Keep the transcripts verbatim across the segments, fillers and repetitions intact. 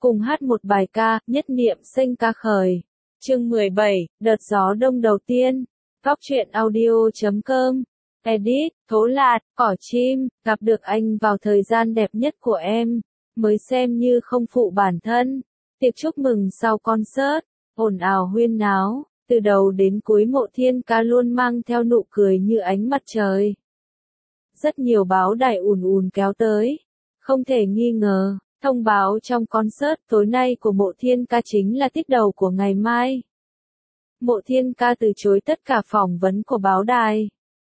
cùng hát một bài ca, nhất niệm xanh ca khởi. Chương mười bảy, đợt gió đông đầu tiên. Góc truyện audio chấm com. Edit, Tố Lạt, Cỏ Chim, gặp được anh vào thời gian đẹp nhất của em, mới xem như không phụ bản thân. Tiệc chúc mừng sau concert, ồn ào huyên náo, từ đầu đến cuối Mộ Thiên Ca luôn mang theo nụ cười như ánh mặt trời. Rất nhiều báo đài ùn ùn kéo tới, không thể nghi ngờ, thông báo trong concert tối nay của Mộ Thiên Ca chính là tiết đầu của ngày mai. Mộ Thiên Ca từ chối tất cả phỏng vấn của báo đài.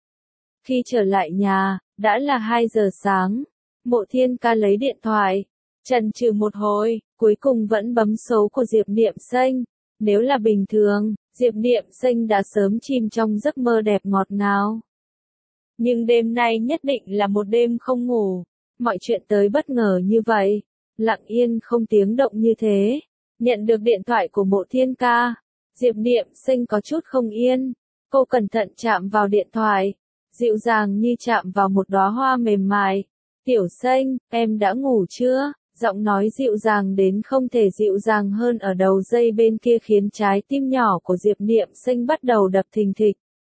Khi trở lại nhà, đã là hai giờ sáng, Mộ Thiên Ca lấy điện thoại, chần chừ một hồi, cuối cùng vẫn bấm số của Diệp Niệm Xanh. Nếu là bình thường, Diệp Niệm Xanh đã sớm chìm trong giấc mơ đẹp ngọt ngào. Nhưng đêm nay nhất định là một đêm không ngủ, mọi chuyện tới bất ngờ như vậy, lặng yên không tiếng động như thế. Nhận được điện thoại của Mộ Thiên Ca, Diệp Niệm Xanh có chút không yên, cô cẩn thận chạm vào điện thoại, dịu dàng như chạm vào một đóa hoa mềm mại. Tiểu Xanh, em đã ngủ chưa? Giọng nói dịu dàng đến không thể dịu dàng hơn ở đầu dây bên kia khiến trái tim nhỏ của Diệp Niệm Xanh bắt đầu đập thình thịch.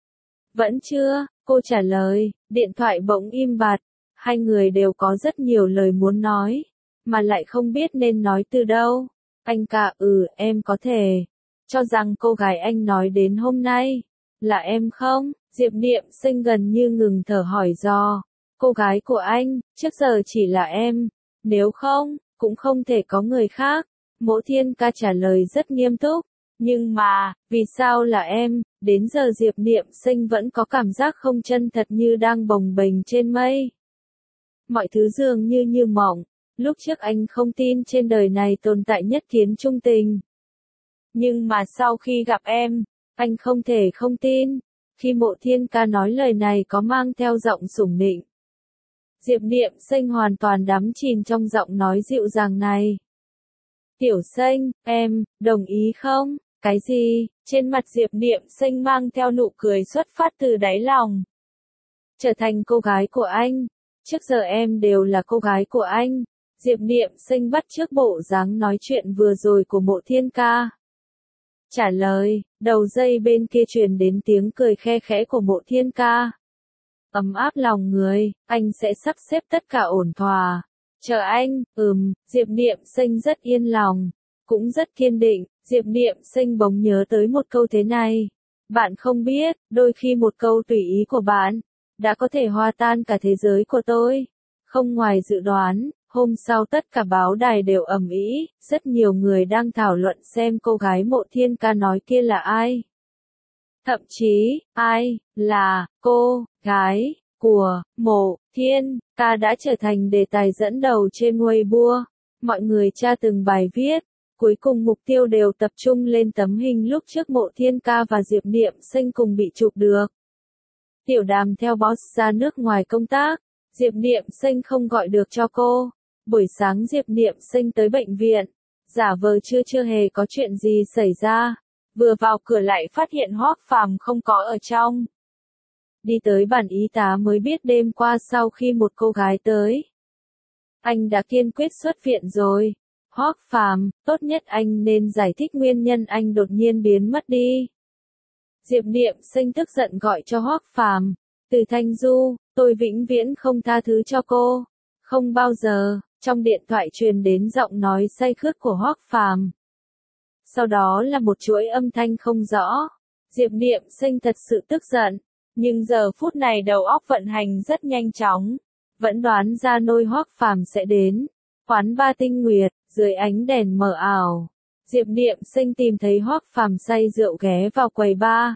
Vẫn chưa, cô trả lời, điện thoại bỗng im bặt, hai người đều có rất nhiều lời muốn nói, mà lại không biết nên nói từ đâu. Anh cả, ừ, em có thể, cho rằng cô gái anh nói đến hôm nay, là em không? Diệp Niệm Xanh gần như ngừng thở hỏi dò, cô gái của anh, trước giờ chỉ là em, nếu không, cũng không thể có người khác. Mộ Thiên Ca trả lời rất nghiêm túc, nhưng mà, vì sao là em? Đến giờ Diệp Niệm Xanh vẫn có cảm giác không chân thật như đang bồng bềnh trên mây. Mọi thứ dường như như mộng, lúc trước anh không tin trên đời này tồn tại nhất kiến trung tình. Nhưng mà sau khi gặp em, anh không thể không tin. Khi Mộ Thiên Ca nói lời này có mang theo giọng sủng nịnh, Diệp Niệm Xanh hoàn toàn đắm chìm trong giọng nói dịu dàng này. Tiểu Xanh, em, đồng ý không? Cái gì? Trên mặt Diệp Niệm Xanh mang theo nụ cười xuất phát từ đáy lòng. Trở thành cô gái của anh. Trước giờ em đều là cô gái của anh. Diệp Niệm Xanh bắt chước bộ dáng nói chuyện vừa rồi của Mộ Thiên Ca. Trả lời, đầu dây bên kia truyền đến tiếng cười khe khẽ của Mộ Thiên Ca. Ấm áp lòng người, anh sẽ sắp xếp tất cả ổn thỏa. Chờ anh, ừm, Diệp Niệm Xanh rất yên lòng, cũng rất kiên định. Diệp Niệm Xanh bỗng nhớ tới một câu thế này. Bạn không biết, đôi khi một câu tùy ý của bạn, đã có thể hòa tan cả thế giới của tôi. Không ngoài dự đoán, hôm sau tất cả báo đài đều ầm ĩ, rất nhiều người đang thảo luận xem cô gái Mộ Thiên Ca nói kia là ai. Thậm chí, ai, là, cô, gái, của, Mộ Thiên Ca đã trở thành đề tài dẫn đầu trên Weibo. Mọi người tra từng bài viết, cuối cùng mục tiêu đều tập trung lên tấm hình lúc trước Mộ Thiên Ca và Diệp Niệm Xanh cùng bị chụp được. Tiểu Đàm theo boss ra nước ngoài công tác, Diệp Niệm Xanh không gọi được cho cô. Buổi sáng Diệp Niệm Xanh tới bệnh viện, giả vờ chưa chưa hề có chuyện gì xảy ra. Vừa vào cửa lại phát hiện Hoắc Phàm không có ở trong. Đi tới bàn y tá mới biết đêm qua sau khi một cô gái tới, anh đã kiên quyết xuất viện rồi. Hoắc Phàm, tốt nhất anh nên giải thích nguyên nhân anh đột nhiên biến mất đi. Diệp Niệm Xanh tức giận gọi cho Hoắc Phàm, Từ Thanh Du, tôi vĩnh viễn không tha thứ cho cô. Không bao giờ. Trong điện thoại truyền đến giọng nói say khướt của Hoắc Phàm. Sau đó là một chuỗi âm thanh không rõ. Diệp Niệm Xanh thật sự tức giận, nhưng giờ phút này đầu óc vận hành rất nhanh chóng, vẫn đoán ra nôi Hoắc Phàm sẽ đến. Quán Ba Tinh Nguyệt, dưới ánh đèn mờ ảo, Diệp Niệm Xanh tìm thấy Hoắc Phàm say rượu ghé vào quầy bar.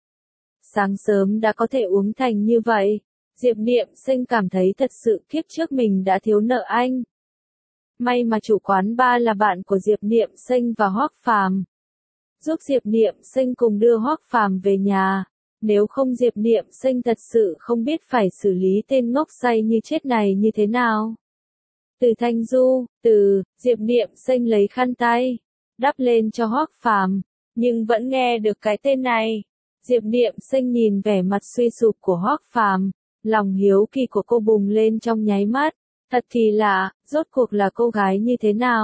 Sáng sớm đã có thể uống thành như vậy, Diệp Niệm Xanh cảm thấy thật sự kiếp trước mình đã thiếu nợ anh. May mà chủ quán bar là bạn của Diệp Niệm Xanh và Hoắc Phàm, giúp Diệp Niệm Xanh cùng đưa Hoắc Phàm về nhà. Nếu không Diệp Niệm Xanh thật sự không biết phải xử lý tên ngốc say như chết này như thế nào. Từ Thanh Du, từ, Diệp Niệm Xanh lấy khăn tay, đắp lên cho Hoắc Phàm, nhưng vẫn nghe được cái tên này. Diệp Niệm Xanh nhìn vẻ mặt suy sụp của Hoắc Phàm, lòng hiếu kỳ của cô bùng lên trong nháy mắt. Thật kỳ lạ, rốt cuộc là cô gái như thế nào?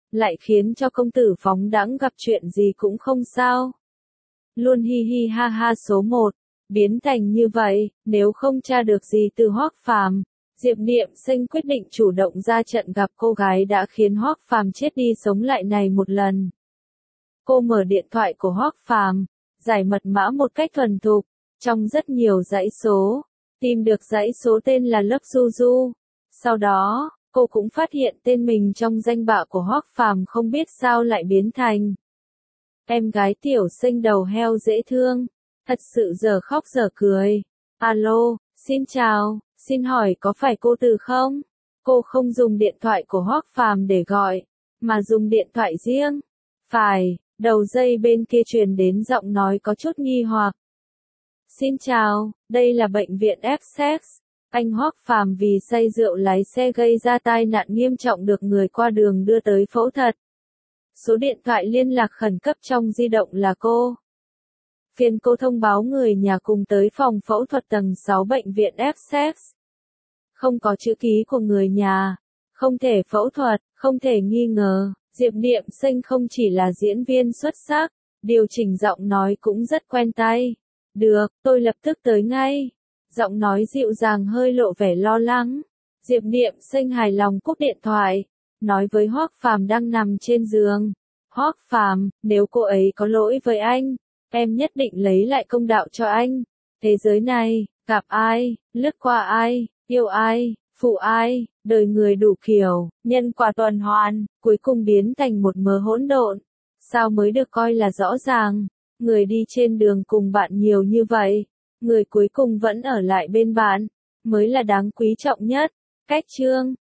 lại khiến cho công tử phóng đãng gặp chuyện gì cũng không sao. Luôn hi hi ha ha số một, biến thành như vậy, nếu không tra được gì từ Hoắc Phàm, Diệp Niệm Sinh quyết định chủ động ra trận gặp cô gái đã khiến Hoắc Phàm chết đi sống lại này một lần. Cô mở điện thoại của Hoắc Phàm, giải mật mã một cách thuần thục, trong rất nhiều dãy số, tìm được dãy số tên là Lấp Du Du. Sau đó, cô cũng phát hiện tên mình trong danh bạ của Hoắc Phàm không biết sao lại biến thành em gái tiểu sinh đầu heo dễ thương, thật sự giờ khóc giờ cười. Alo, xin chào, xin hỏi có phải cô Từ không? Cô không dùng điện thoại của Hoắc Phàm để gọi, mà dùng điện thoại riêng. Phải, đầu dây bên kia truyền đến giọng nói có chút nghi hoặc. Xin chào, đây là bệnh viện Essex. Anh Hoắc Phàm vì say rượu lái xe gây ra tai nạn nghiêm trọng được người qua đường đưa tới phẫu thuật. Số điện thoại liên lạc khẩn cấp trong di động là cô. Phiền cô thông báo người nhà cùng tới phòng phẫu thuật tầng sáu bệnh viện Essex. Không có chữ ký của người nhà, không thể phẫu thuật, không thể nghi ngờ. Diệp Niệm Sinh không chỉ là diễn viên xuất sắc, điều chỉnh giọng nói cũng rất quen tai. Được, tôi lập tức tới ngay. Giọng nói dịu dàng hơi lộ vẻ lo lắng. Diệp Niệm Sinh hài lòng cúp điện thoại, nói với Hoắc Phàm đang nằm trên giường. Hoắc Phàm, nếu cô ấy có lỗi với anh, em nhất định lấy lại công đạo cho anh. Thế giới này, gặp ai, lướt qua ai, yêu ai, phụ ai, đời người đủ kiểu, nhân quả tuần hoàn, cuối cùng biến thành một mớ hỗn độn. Sao mới được coi là rõ ràng? Người đi trên đường cùng bạn nhiều như vậy, người cuối cùng vẫn ở lại bên bạn, mới là đáng quý trọng nhất. Cách chương